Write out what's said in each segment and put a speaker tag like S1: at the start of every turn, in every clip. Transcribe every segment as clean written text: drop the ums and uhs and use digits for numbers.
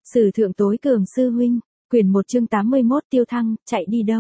S1: Sử thượng tối cường sư huynh, quyển 1 chương 81 Tiêu Thăng, chạy đi đâu?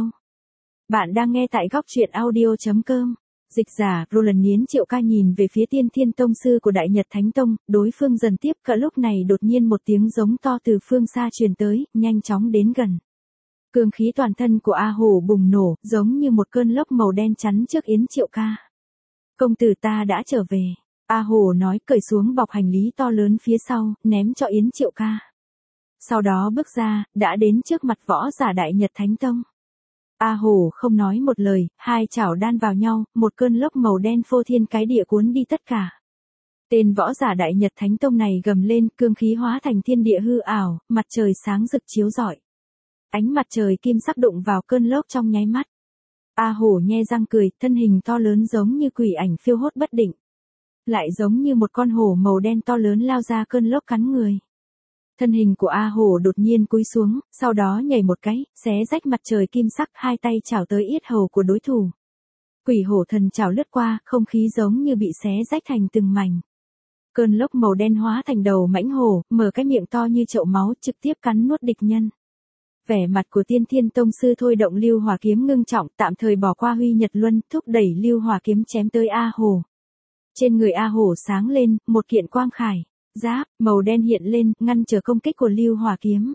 S1: Bạn đang nghe tại góc truyện audio.com. Dịch giả, Roland Niến Triệu Ca nhìn về phía Tiên Thiên Tông sư của Đại Nhật Thánh Tông, đối phương dần tiếp cận lúc này đột nhiên một tiếng giống to từ phương xa truyền tới, nhanh chóng đến gần. Cương khí toàn thân của A Hổ bùng nổ, giống như một cơn lốc màu đen chắn trước Yến Triệu Ca. Công tử ta đã trở về. A Hổ nói, cởi xuống bọc hành lý to lớn phía sau, ném cho Yến Triệu Ca. Sau đó bước ra, đã đến trước mặt võ giả Đại Nhật Thánh Tông. A Hổ không nói một lời, hai chảo đan vào nhau, một cơn lốc màu đen phô thiên cái địa cuốn đi tất cả. Tên võ giả Đại Nhật Thánh Tông này gầm lên, cương khí hóa thành thiên địa hư ảo, mặt trời sáng rực chiếu rọi. Ánh mặt trời kim sắc đụng vào cơn lốc trong nháy mắt. A Hổ nhe răng cười, thân hình to lớn giống như quỷ ảnh phiêu hốt bất định. Lại giống như một con hổ màu đen to lớn lao ra cơn lốc cắn người. Thân hình của A Hổ đột nhiên cúi xuống, sau đó nhảy một cái, xé rách mặt trời kim sắc, hai tay chảo tới yết hầu của đối thủ. Quỷ hổ thần chảo lướt qua, không khí giống như bị xé rách thành từng mảnh. Cơn lốc màu đen hóa thành đầu mãnh hổ, mở cái miệng to như chậu máu, trực tiếp cắn nuốt địch nhân. Vẻ mặt của Tiên Thiên Tông sư thôi động lưu hỏa kiếm ngưng trọng, tạm thời bỏ qua Huy Nhật Luân, thúc đẩy lưu hỏa kiếm chém tới A Hổ. Trên người A Hổ sáng lên, một kiện quang khải. Giáp, màu đen hiện lên, ngăn trở công kích của lưu hỏa kiếm.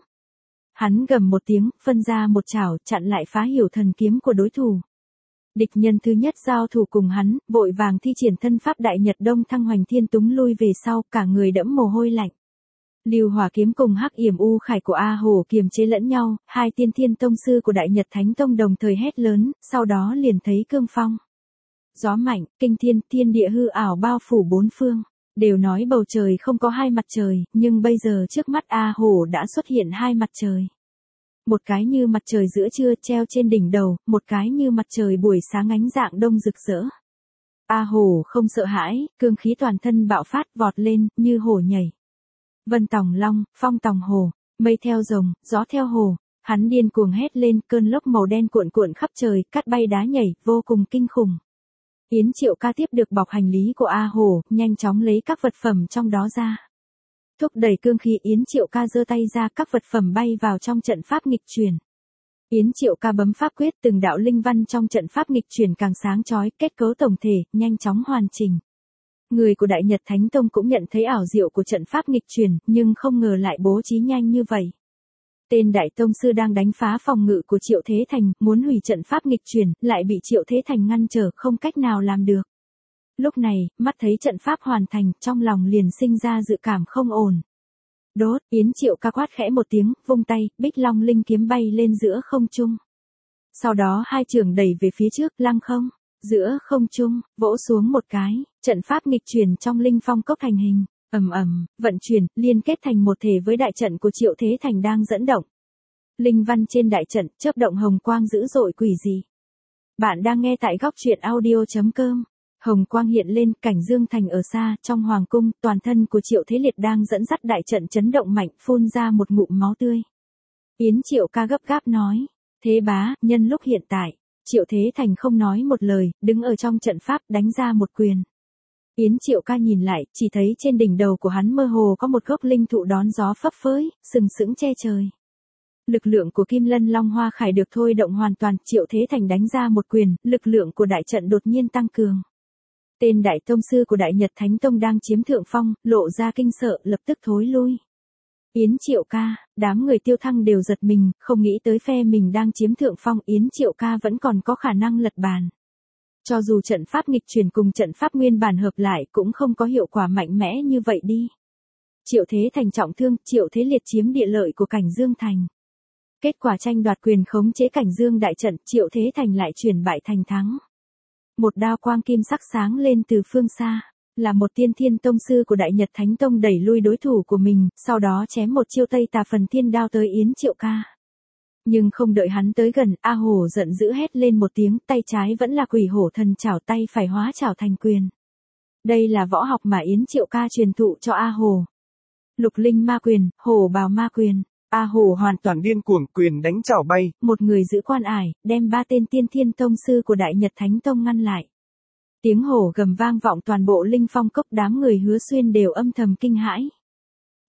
S1: Hắn gầm một tiếng, phân ra một chảo, chặn lại phá hiểu thần kiếm của đối thủ. Địch nhân thứ nhất giao thủ cùng hắn, vội vàng thi triển thân pháp Đại Nhật Đông Thăng Hoành Thiên Túng lui về sau, cả người đẫm mồ hôi lạnh. Lưu hỏa kiếm cùng hắc yểm u khải của A Hổ kiềm chế lẫn nhau, hai Tiên Thiên Tông sư của Đại Nhật Thánh Tông đồng thời hét lớn, sau đó liền thấy cương phong. Gió mạnh, kinh thiên, thiên địa hư ảo bao phủ bốn phương. Đều nói bầu trời không có hai mặt trời, nhưng bây giờ trước mắt A Hổ đã xuất hiện hai mặt trời. Một cái như mặt trời giữa trưa treo trên đỉnh đầu, một cái như mặt trời buổi sáng ánh dạng đông rực rỡ. A Hổ không sợ hãi, cương khí toàn thân bạo phát vọt lên, như hổ nhảy. Vân tòng long, phong tòng hổ, mây theo rồng, gió theo hổ. Hắn điên cuồng hét lên, cơn lốc màu đen cuộn cuộn khắp trời, cát bay đá nhảy, vô cùng kinh khủng. Yến Triệu Ca tiếp được bọc hành lý của A Hổ, nhanh chóng lấy các vật phẩm trong đó ra. Thúc đẩy cương khí, Yến Triệu Ca giơ tay ra, các vật phẩm bay vào trong trận pháp nghịch chuyển. Yến Triệu Ca bấm pháp quyết, từng đạo linh văn trong trận pháp nghịch chuyển càng sáng chói, kết cấu tổng thể nhanh chóng hoàn chỉnh. Người của Đại Nhật Thánh Tông cũng nhận thấy ảo diệu của trận pháp nghịch chuyển, nhưng không ngờ lại bố trí nhanh như vậy. Tên đại tông sư đang đánh phá phòng ngự của Triệu Thế Thành, muốn hủy trận pháp nghịch chuyển, lại bị Triệu Thế Thành ngăn trở, không cách nào làm được. Lúc này, mắt thấy trận pháp hoàn thành, trong lòng liền sinh ra dự cảm không ổn. Đốt, Yến Triệu Ca quát khẽ một tiếng, vung tay, Bích Long linh kiếm bay lên giữa không trung. Sau đó hai trường đẩy về phía trước, lăng không, giữa không trung, vỗ xuống một cái, trận pháp nghịch chuyển trong linh phong cốc thành hình. Ầm ầm, vận chuyển, liên kết thành một thể với đại trận của Triệu Thế Thành đang dẫn động. Linh văn trên đại trận, chớp động hồng quang dữ dội quỷ dị. Bạn đang nghe tại góc truyện audio.com. Hồng quang hiện lên, cảnh Dương Thành ở xa, trong hoàng cung, toàn thân của Triệu Thế Liệt đang dẫn dắt đại trận chấn động mạnh, phun ra một ngụm máu tươi. Yến Triệu Ca gấp gáp nói, thế bá, nhân lúc hiện tại, Triệu Thế Thành không nói một lời, đứng ở trong trận pháp đánh ra một quyền. Yến Triệu Ca nhìn lại, chỉ thấy trên đỉnh đầu của hắn mơ hồ có một gốc linh thụ đón gió phấp phới, sừng sững che trời. Lực lượng của Kim Lân Long Hoa Khải được thôi động hoàn toàn, Triệu Thế Thành đánh ra một quyền, lực lượng của đại trận đột nhiên tăng cường. Tên đại tông sư của Đại Nhật Thánh Tông đang chiếm thượng phong, lộ ra kinh sợ, lập tức thối lui. Yến Triệu Ca, đám người Tiêu Thăng đều giật mình, không nghĩ tới phe mình đang chiếm thượng phong, Yến Triệu Ca vẫn còn có khả năng lật bàn. Cho dù trận pháp nghịch chuyển cùng trận pháp nguyên bản hợp lại cũng không có hiệu quả mạnh mẽ như vậy đi. Triệu Thế Thành trọng thương, Triệu Thế Liệt chiếm địa lợi của Cảnh Dương Thành. Kết quả tranh đoạt quyền khống chế Cảnh Dương đại trận, Triệu Thế Thành lại chuyển bại thành thắng. Một đao quang kim sắc sáng lên từ phương xa, là một Tiên Thiên Tông sư của Đại Nhật Thánh Tông đẩy lui đối thủ của mình, sau đó chém một chiêu Tây Tà Phần Thiên đao tới Yến Triệu Ca. Nhưng không đợi hắn tới gần, A Hổ giận dữ hét lên một tiếng, tay trái vẫn là quỷ hổ thần chảo, tay phải hóa chảo thành quyền. Đây là võ học mà Yến Triệu Ca truyền thụ cho A Hổ. Lục linh ma quyền, hổ bào ma quyền. A Hổ hoàn toàn điên cuồng, quyền đánh chảo bay. Một người giữ quan ải, đem ba tên Tiên Thiên Tông sư của Đại Nhật Thánh Tông ngăn lại. Tiếng hổ gầm vang vọng toàn bộ linh phong cốc, đám người Hứa Xuyên đều âm thầm kinh hãi.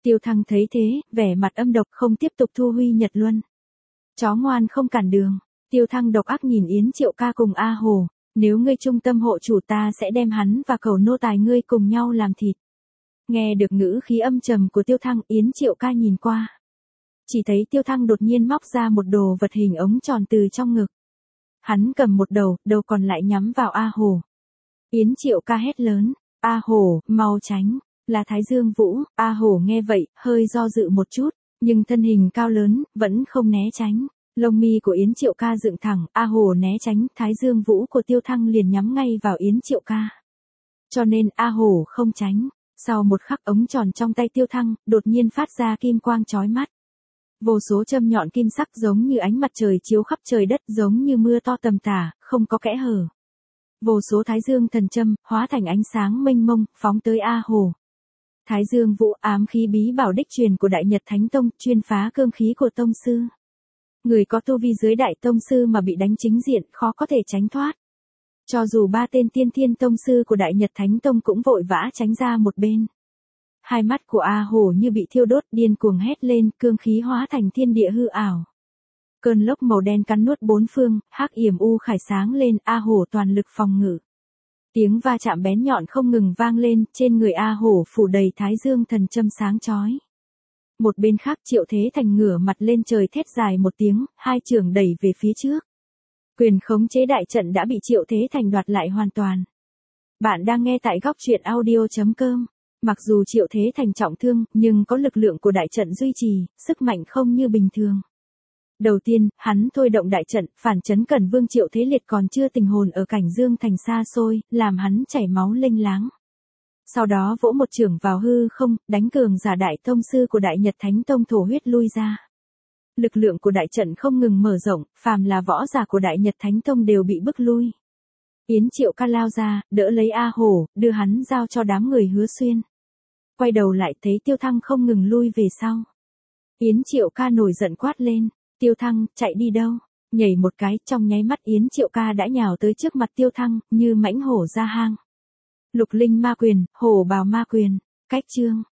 S1: Tiêu Thăng thấy thế, vẻ mặt âm độc không tiếp tục thu huy Nhật Luân. Chó ngoan không cản đường. Tiêu Thăng độc ác nhìn Yến Triệu Ca cùng A Hồ, nếu ngươi trung tâm hộ chủ ta sẽ đem hắn và cầu nô tài ngươi cùng nhau làm thịt. Nghe được ngữ khí âm trầm của Tiêu Thăng, Yến Triệu Ca nhìn qua. Chỉ thấy Tiêu Thăng đột nhiên móc ra một đồ vật hình ống tròn từ trong ngực. Hắn cầm một đầu còn lại nhắm vào A Hồ. Yến Triệu Ca hét lớn, A Hồ, mau tránh, là Thái Dương Vũ. A Hồ nghe vậy, hơi do dự một chút, nhưng thân hình cao lớn, vẫn không né tránh. Lông mi của Yến Triệu Ca dựng thẳng, A Hồ né tránh, Thái Dương Vũ của Tiêu Thăng liền nhắm ngay vào Yến Triệu Ca. Cho nên A Hồ không tránh. Sau một khắc ống tròn trong tay Tiêu Thăng, đột nhiên phát ra kim quang chói mắt. Vô số châm nhọn kim sắc giống như ánh mặt trời chiếu khắp trời đất, giống như mưa to tầm tả, không có kẽ hở. Vô số Thái Dương thần châm, hóa thành ánh sáng mênh mông, phóng tới A Hồ. Thái Dương Vũ, ám khí bí bảo đích truyền của Đại Nhật Thánh Tông, chuyên phá cương khí của tông sư. Người có tu vi dưới đại tông sư mà bị đánh chính diện, khó có thể tránh thoát. Cho dù 3 tên tiên thiên tông sư của Đại Nhật Thánh Tông cũng vội vã tránh ra một bên. Hai mắt của A Hồ như bị thiêu đốt, điên cuồng hét lên, cương khí hóa thành thiên địa hư ảo. Cơn lốc màu đen cắn nuốt bốn phương, hắc yểm u khải sáng lên, A Hồ toàn lực phòng ngự. Tiếng va chạm bén nhọn không ngừng vang lên, trên người A Hồ phủ đầy Thái Dương thần châm sáng chói. Một bên khác Triệu Thế Thành ngửa mặt lên trời thét dài một tiếng, hai chưởng đẩy về phía trước. Quyền khống chế đại trận đã bị Triệu Thế Thành đoạt lại hoàn toàn. Bạn đang nghe tại góc truyện audio.com. Mặc dù Triệu Thế Thành trọng thương, nhưng có lực lượng của đại trận duy trì, sức mạnh không như bình thường. Đầu tiên, hắn thôi động đại trận, phản chấn Cẩn Vương Triệu Thế Liệt còn chưa tình hồn ở cảnh Dương Thành xa xôi, làm hắn chảy máu lênh láng. Sau đó vỗ một chưởng vào hư không, đánh cường giả đại tông sư của Đại Nhật Thánh Tông thổ huyết lui ra. Lực lượng của đại trận không ngừng mở rộng, phàm là võ giả của Đại Nhật Thánh Tông đều bị bức lui. Yến Triệu Ca lao ra, đỡ lấy A Hồ, đưa hắn giao cho đám người Hứa Xuyên. Quay đầu lại thấy Tiêu Thăng không ngừng lui về sau. Yến Triệu Ca nổi giận quát lên, Tiêu Thăng, chạy đi đâu? Nhảy một cái, trong nháy mắt Yến Triệu Ca đã nhào tới trước mặt Tiêu Thăng, như mãnh hổ ra hang. Lục Linh Ma Quyền, Hổ Bào Ma Quyền, cách chương.